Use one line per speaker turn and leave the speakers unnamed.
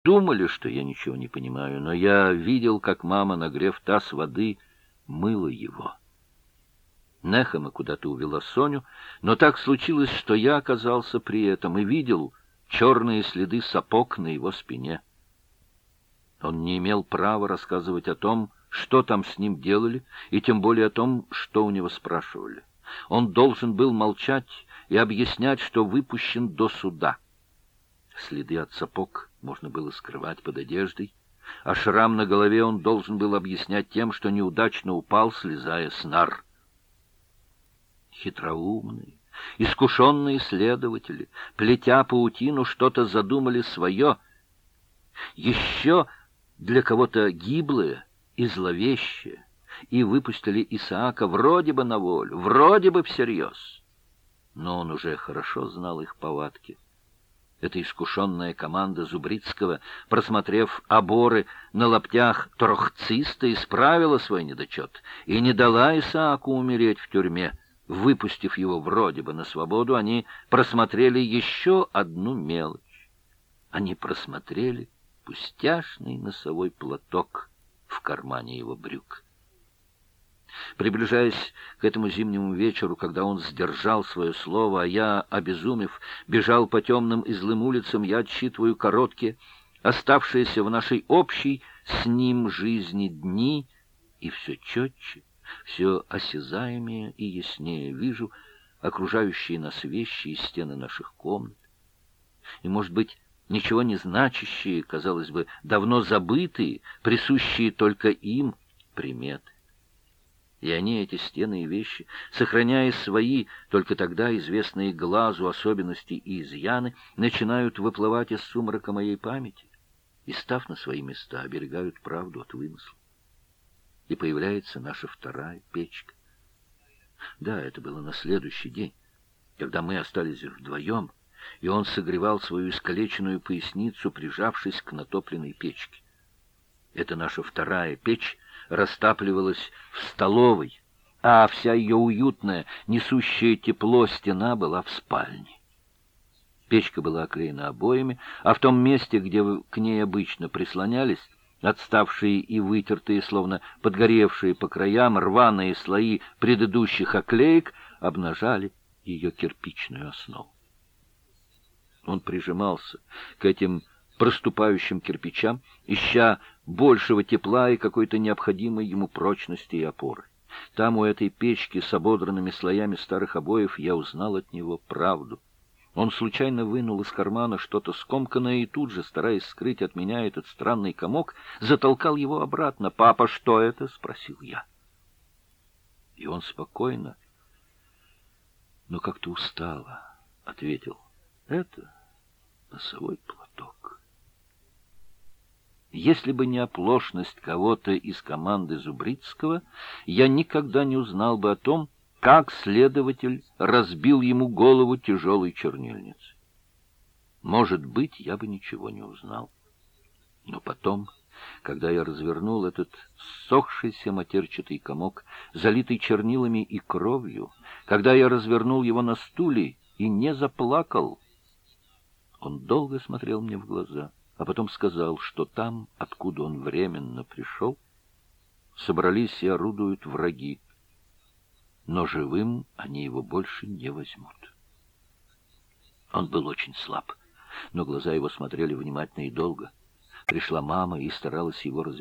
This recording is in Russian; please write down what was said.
Думали, что я ничего не понимаю, но я видел, как мама, нагрев таз воды, мыла его. Нехама куда-то увела Соню, но так случилось, что я оказался при этом и видел черные следы сапог на его спине. Он не имел права рассказывать о том, что там с ним делали, и тем более о том, что у него спрашивали. Он должен был молчать и объяснять, что выпущен до суда. Следы от сапог можно было скрывать под одеждой, а шрам на голове он должен был объяснять тем, что неудачно упал, слезая с нар. Хитроумные, искушенные следователи, плетя паутину, что-то задумали свое, еще для кого-то гиблое и зловещее, и выпустили Исаака вроде бы на волю, вроде бы всерьез. Но он уже хорошо знал их повадки. Эта искушенная команда Зубрицкого, просмотрев оборы на лаптях трохциста, исправила свой недочет и не дала Исааку умереть в тюрьме. Выпустив его вроде бы на свободу, они просмотрели еще одну мелочь. Они просмотрели пустяшный носовой платок в кармане его брюк. Приближаясь к этому зимнему вечеру, когда он сдержал свое слово, а я, обезумев, бежал по темным и злым улицам, я отсчитываю короткие, оставшиеся в нашей общей с ним жизни дни, и все четче, все осязаемее и яснее вижу окружающие нас вещи и стены наших комнат. И, может быть, ничего не значащие, казалось бы, давно забытые, присущие только им приметы. И они, эти стены и вещи, сохраняя свои, только тогда известные глазу особенности и изъяны, начинают выплывать из сумрака моей памяти и, став на свои места, оберегают правду от вымысла. И появляется наша вторая печка. Да, это было на следующий день, когда мы остались вдвоем, и он согревал свою искалеченную поясницу, прижавшись к натопленной печке. Эта наша вторая печь растапливалась в столовой, а вся ее уютная, несущая тепло стена была в спальне. Печка была оклеена обоями, а в том месте, где к ней обычно прислонялись, отставшие и вытертые, словно подгоревшие по краям, рваные слои предыдущих оклеек обнажали ее кирпичную основу. Он прижимался к этим проступающим кирпичам, ища большего тепла и какой-то необходимой ему прочности и опоры. Там, у этой печки с ободранными слоями старых обоев, я узнал от него правду. Он случайно вынул из кармана что-то скомканное и тут же, стараясь скрыть от меня этот странный комок, затолкал его обратно. «Папа, что это?» — спросил я. И он спокойно, но как-то устало ответил: «Это носовой платок». Если бы не оплошность кого-то из команды Зубрицкого, я никогда не узнал бы о том, как следователь разбил ему голову тяжелой чернильницей. Может быть, я бы ничего не узнал. Но потом, когда я развернул этот ссохшийся матерчатый комок, залитый чернилами и кровью, когда я развернул его на стуле и не заплакал, он долго смотрел мне в глаза, а потом сказал, что там, откуда он временно пришел, собрались и орудуют враги, но живым они его больше не возьмут. Он был очень слаб, но глаза его смотрели внимательно и долго. Пришла мама и старалась его развеселить.